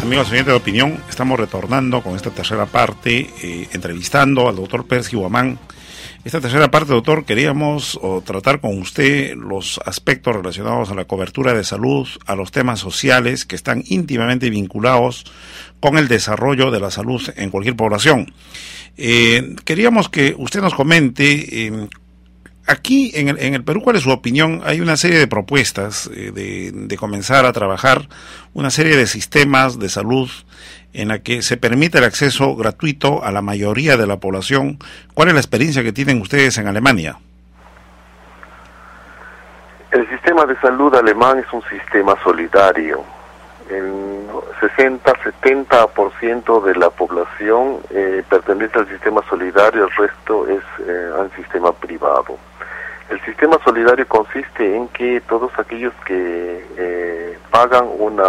Amigos oyentes de Opinión, estamos retornando con esta tercera parte, entrevistando al doctor Percy Guamán. Esta tercera parte, doctor, queríamos tratar con usted los aspectos relacionados a la cobertura de salud, a los temas sociales que están íntimamente vinculados con el desarrollo de la salud en cualquier población. Queríamos que usted nos comente, aquí en el Perú, ¿cuál es su opinión? Hay una serie de propuestas de comenzar a trabajar una serie de sistemas de salud en la que se permite el acceso gratuito a la mayoría de la población. ¿Cuál es la experiencia que tienen ustedes en Alemania? El sistema de salud alemán es un sistema solidario. El 60-70% de la población pertenece al sistema solidario, el resto es al sistema privado. El sistema solidario consiste en que todos aquellos que pagan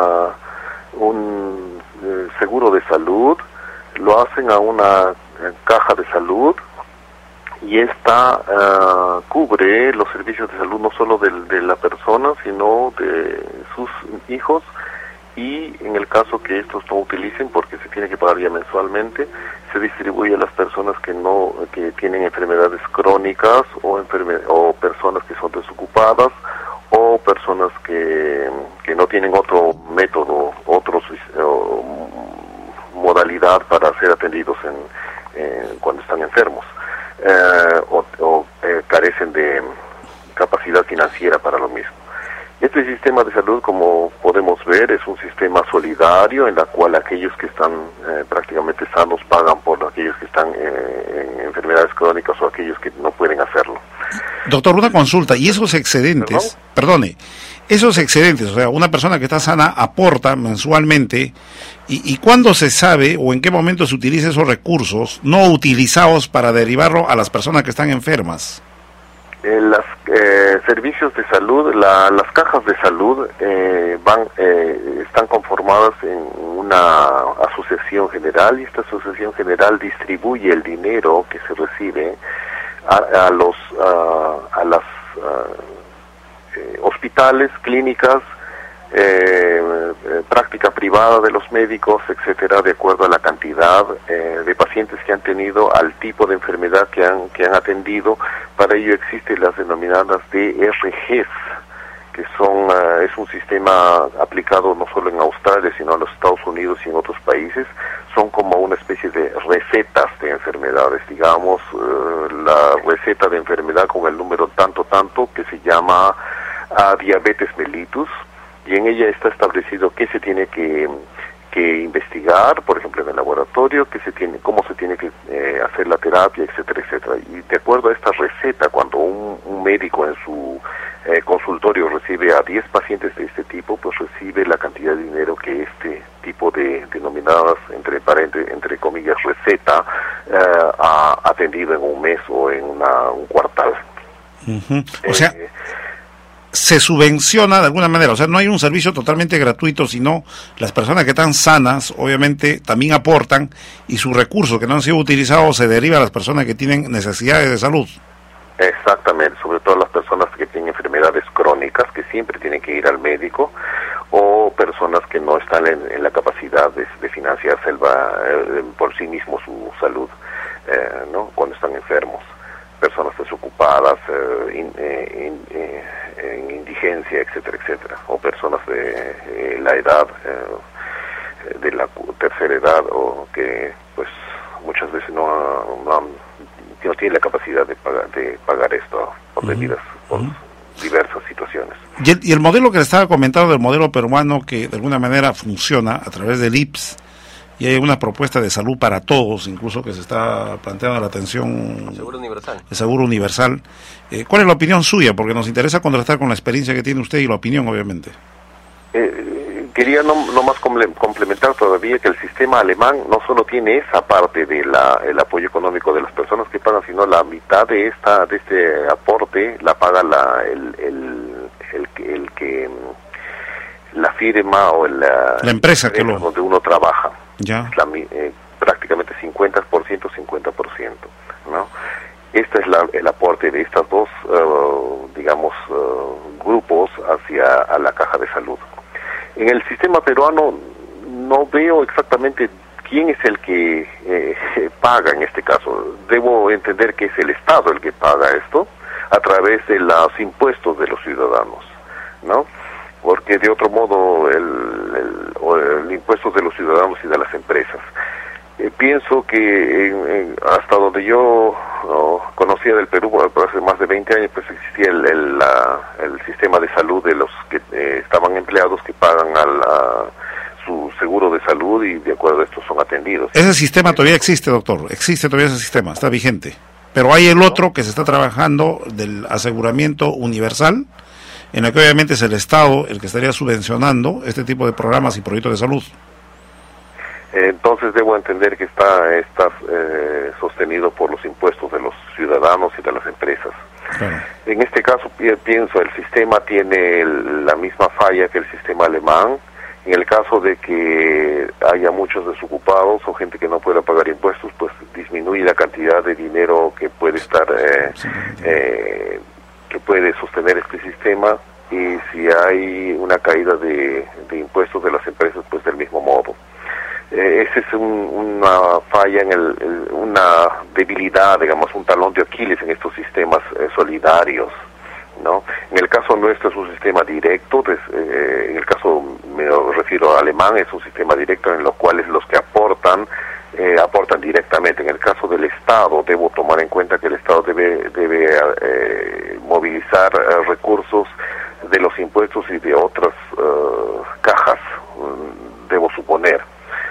un seguro de salud lo hacen a una caja de salud y esta cubre los servicios de salud no solo de la persona, sino de sus hijos, y en el caso que estos no utilicen, porque se tiene que pagar ya mensualmente, se distribuye a las personas que tienen enfermedades crónicas o personas que son desocupadas o personas que no tienen otro método, modalidad para ser atendidos cuando están enfermos o carecen de capacidad financiera para lo mismo. Este sistema de salud, como podemos ver, es un sistema solidario en la cual aquellos que están prácticamente sanos pagan por aquellos que están en enfermedades crónicas o aquellos que no pueden hacerlo. Doctor, una consulta, y esos excedentes, esos excedentes, o sea, una persona que está sana aporta mensualmente, ¿y cuándo se sabe o en qué momento se utiliza esos recursos no utilizados para derivarlo a las personas que están enfermas? Los servicios de salud, las cajas de salud están conformadas en una asociación general, y esta asociación general distribuye el dinero que se recibe a las hospitales, clínicas, práctica privada de los médicos, etcétera, de acuerdo a la cantidad de pacientes que han tenido, al tipo de enfermedad que han atendido. Para ello existen las denominadas DRGs, que es un sistema aplicado no solo en Australia, sino en los Estados Unidos y en otros países. Son como una especie de recetas de enfermedades, digamos, la receta de enfermedad con el número tanto, que se llama diabetes mellitus, y en ella está establecido qué se tiene que investigar, por ejemplo en el laboratorio, cómo se tiene que hacer la terapia, etcétera, etcétera. Y de acuerdo a esta receta, cuando un médico en su consultorio recibe a 10 pacientes de este tipo, pues recibe la cantidad de dinero que este tipo de denominadas, entre comillas, receta, ha atendido en un mes o en un cuartal. Uh-huh. O sea, se subvenciona de alguna manera, o sea, no hay un servicio totalmente gratuito, sino las personas que están sanas, obviamente, también aportan, y sus recursos que no han sido utilizados se derivan a las personas que tienen necesidades de salud. Exactamente, sobre todo las personas que tienen enfermedades crónicas, que siempre tienen que ir al médico, o personas que no están en la capacidad de financiarse por sí mismos su salud, ¿no?, cuando están enfermos. Personas desocupadas, en indigencia, etcétera, etcétera, o personas de la edad, de la tercera edad, o que pues muchas veces no tienen la capacidad de pagar esto por debidas, por diversas situaciones. Y el modelo que le estaba comentando, del modelo peruano, que de alguna manera funciona a través del IPS, y hay una propuesta de salud para todos, incluso que se está planteando la atención... Seguro universal. El seguro universal. ¿Cuál es la opinión suya? Porque nos interesa contrastar con la experiencia que tiene usted y la opinión, obviamente. Quería nomás complementar todavía que el sistema alemán no solo tiene esa parte del apoyo económico de las personas que pagan, sino la mitad de este aporte la paga la firma o la empresa donde uno trabaja. Ya. Prácticamente 50%, 50%, ¿no? Este es el aporte de estas dos, grupos a la caja de salud. En el sistema peruano no veo exactamente quién es el que paga en este caso. Debo entender que es el Estado el que paga esto a través de los impuestos de los ciudadanos, ¿no? Porque de otro modo el impuesto de los ciudadanos y de las empresas. Pienso que hasta donde yo conocía del Perú, por hace más de 20 años, pues existía el sistema de salud de los que estaban empleados que pagan su seguro de salud y de acuerdo a esto son atendidos. Ese sistema todavía existe, doctor, existe todavía ese sistema, está vigente. Pero hay el otro que se está trabajando del aseguramiento universal, en el que obviamente es el Estado el que estaría subvencionando este tipo de programas y proyectos de salud. Entonces debo entender que está sostenido por los impuestos de los ciudadanos y de las empresas. Claro. En este caso pienso el sistema tiene la misma falla que el sistema alemán. En el caso de que haya muchos desocupados o gente que no pueda pagar impuestos, pues disminuye la cantidad de dinero que puede estar, que puede sostener este sistema, y si hay una caída de impuestos de las empresas, pues del mismo modo. Ese es una falla, una debilidad, digamos, un talón de Aquiles en estos sistemas solidarios, ¿no? En el caso nuestro es un sistema directo, en el caso me refiero a alemán, es un sistema directo en los cuales los que aportan directamente. En el caso del Estado debo tomar en cuenta que el Estado debe movilizar recursos de los impuestos y de otras cajas, debo suponer.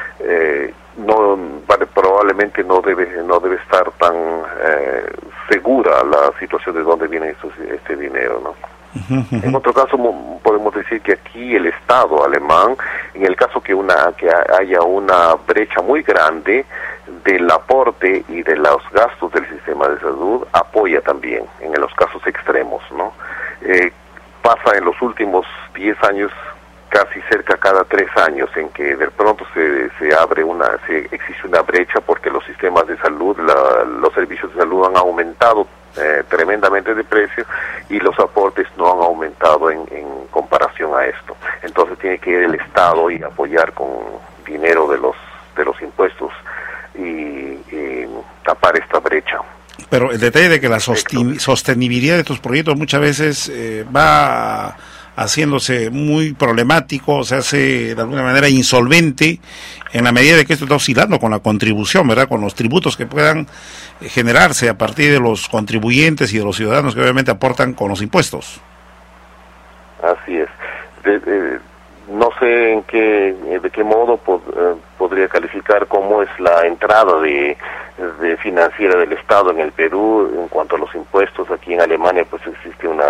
Probablemente no debe estar tan segura la situación de dónde viene este dinero, ¿no? En otro caso podemos decir que aquí el Estado alemán, en el caso que haya una brecha muy grande del aporte y de los gastos del sistema de salud, apoya también en los casos extremos, ¿no? Pasa en los últimos 10 años casi cerca cada 3 años en que de pronto existe una brecha porque los sistemas de salud, los servicios de salud han aumentado tremendamente de precio y los aportes no han aumentado en comparación a esto. Entonces tiene que ir el Estado y apoyar con dinero de los impuestos y tapar esta brecha. Pero el detalle de que la sostenibilidad de estos proyectos muchas veces va haciéndose muy problemático, se hace de alguna manera insolvente en la medida de que esto está oscilando con la contribución, ¿verdad? Con los tributos que puedan generarse a partir de los contribuyentes y de los ciudadanos que obviamente aportan con los impuestos. Así es. No sé de qué modo podría calificar cómo es la entrada de financiera del Estado en el Perú en cuanto a los impuestos. Aquí en Alemania pues existe una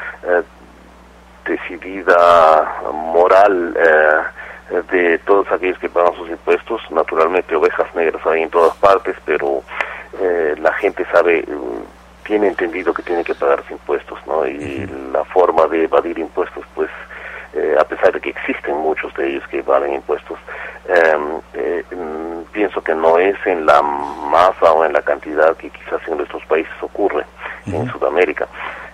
decidida moral de todos aquellos que pagan sus impuestos. Naturalmente ovejas negras hay en todas partes, pero la gente tiene entendido que tiene que pagar sus impuestos, ¿no? Y la forma de evadir impuestos, pues a pesar de que existen muchos de ellos que evaden impuestos, pienso que no es en la masa o en la cantidad que quizás en nuestros países ocurre, en Sudamérica.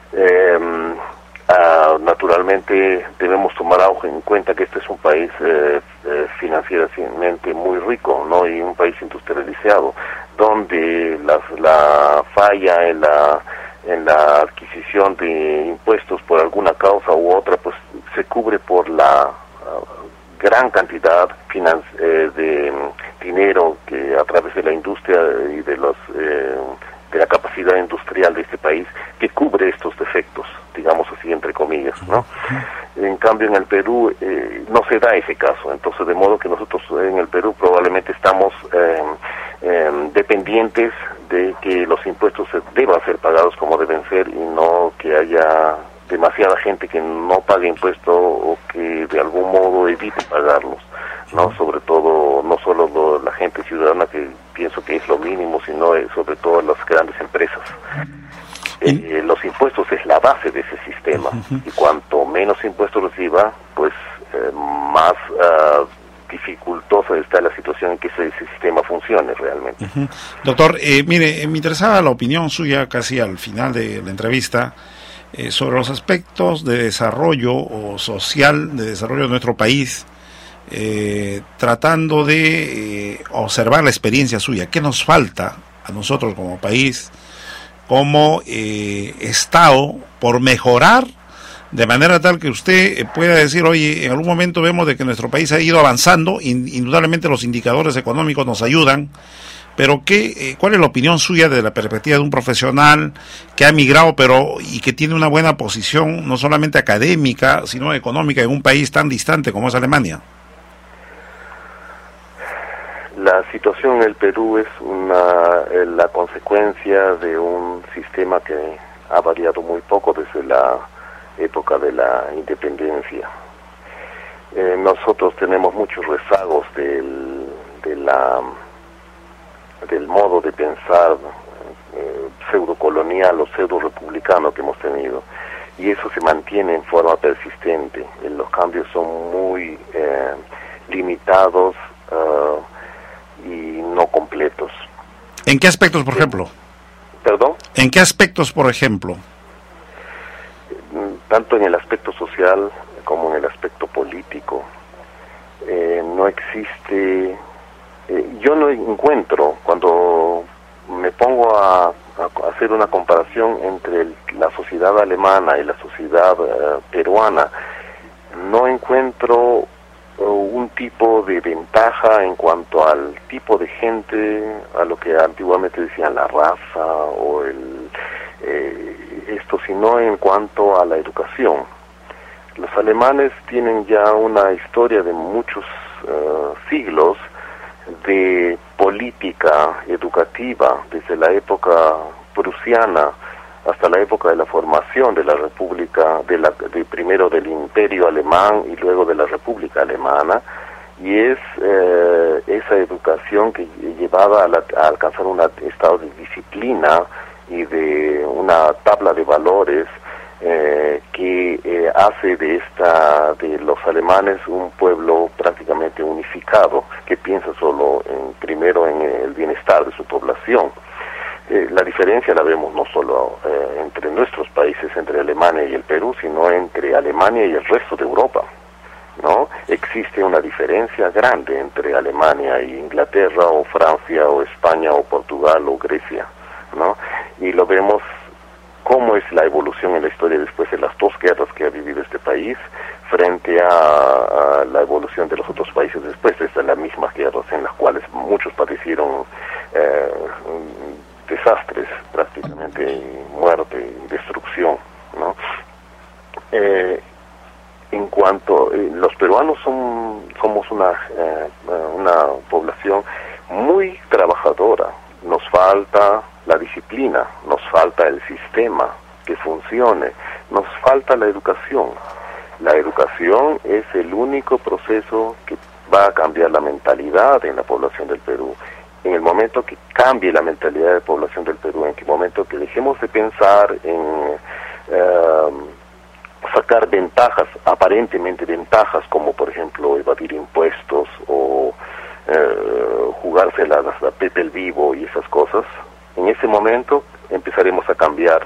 Naturalmente debemos tomar en cuenta que este es un país financieramente muy rico, ¿no? Y un país industrializado, donde la falla en la adquisición de impuestos por alguna causa u otra, pues se cubre por la gran cantidad de dinero que a través de la industria y de la capacidad industrial de este país que cubre estos defectos, digamos así, entre comillas, ¿no? En cambio en el Perú no se da ese caso, entonces de modo que nosotros en el Perú probablemente estamos dependientes de que los impuestos deban ser pagados como deben ser y no que haya demasiada gente que no pague impuestos o que de algún modo evite pagarlos, ¿no? Sobre todo, no solo la gente ciudadana, que pienso que es lo mínimo, sino sobre todo las grandes empresas. Los impuestos es la base de ese sistema, y cuanto menos impuestos reciba, pues más dificultosa está la situación en que ese sistema funcione realmente. Doctor, mire, me interesaba la opinión suya casi al final de la entrevista sobre los aspectos de desarrollo o social, de desarrollo de nuestro país, tratando de observar la experiencia suya. ¿Qué nos falta a nosotros como país, como Estado, por mejorar, de manera tal que usted pueda decir, oye, en algún momento vemos de que nuestro país ha ido avanzando, indudablemente los indicadores económicos nos ayudan, pero ¿cuál es la opinión suya desde la perspectiva de un profesional que ha migrado y que tiene una buena posición, no solamente académica, sino económica, en un país tan distante como es Alemania? La situación en el Perú es la consecuencia de un sistema que ha variado muy poco desde la época de la independencia. Nosotros tenemos muchos rezagos del modo de pensar pseudo-colonial o pseudo-republicano que hemos tenido, y eso se mantiene en forma persistente. Los cambios son muy limitados y no completos. ¿En qué aspectos, por ejemplo? ¿Perdón? ¿En qué aspectos, por ejemplo? Tanto en el aspecto social como en el aspecto político. No existe... yo no encuentro, cuando me pongo a hacer una comparación entre la sociedad alemana y la sociedad peruana, no encuentro un tipo de ventaja en cuanto al tipo de gente, a lo que antiguamente decían la raza o esto, sino en cuanto a la educación. Los alemanes tienen ya una historia de muchos siglos de política educativa, desde la época prusiana hasta la época de la formación de la República, primero del Imperio Alemán y luego de la República Alemana, y es esa educación que llevaba a alcanzar un estado de disciplina y de una tabla de valores que hace de los alemanes un pueblo prácticamente unificado, que piensa primero en el bienestar de su población. La diferencia la vemos no solo entre nuestros países, entre Alemania y el Perú, sino entre Alemania y el resto de Europa, ¿no? Existe una diferencia grande entre Alemania e Inglaterra, o Francia, o España, o Portugal, o Grecia, ¿no? Y lo vemos cómo es la evolución en la historia después de las dos guerras que ha vivido este país, frente a la evolución de los otros países después de las mismas guerras, en las cuales muchos padecieron desastres, prácticamente muerte y destrucción, ¿no? En cuanto los peruanos somos una población muy trabajadora. Nos falta la disciplina, nos falta el sistema que funcione, nos falta la educación. La educación es el único proceso que va a cambiar la mentalidad en la población del Perú. En el momento que cambie la mentalidad de la población del Perú, en el momento que dejemos de pensar en sacar ventajas, aparentemente ventajas, como por ejemplo evadir impuestos o jugarse la Pepe el Vivo y esas cosas, en ese momento empezaremos a cambiar,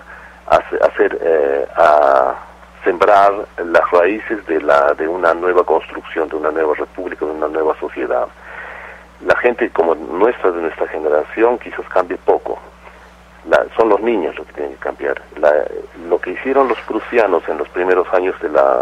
a sembrar las raíces de una nueva construcción, de una nueva república, de una nueva sociedad. La gente como de nuestra generación quizás cambie poco. Son los niños los que tienen que cambiar. Lo que hicieron los prusianos en los primeros años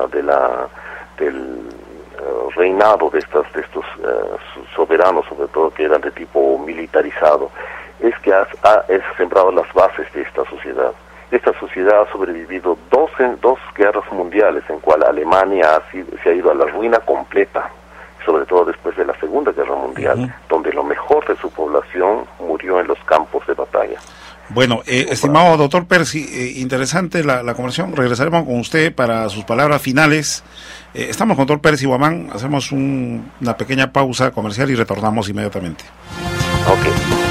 del reinado de estos soberanos, sobre todo que eran de tipo militarizado, es que ha sembrado las bases de esta sociedad. Esta sociedad ha sobrevivido dos guerras mundiales, en cual Alemania se ha ido a la ruina completa, sobre todo después de la Segunda Guerra Mundial, donde lo mejor de su población murió en los campos de batalla. Bueno, estimado doctor Percy, interesante la conversación. Regresaremos con usted para sus palabras finales. Estamos con doctor Percy Guamán, hacemos una pequeña pausa comercial y retornamos inmediatamente. Ok.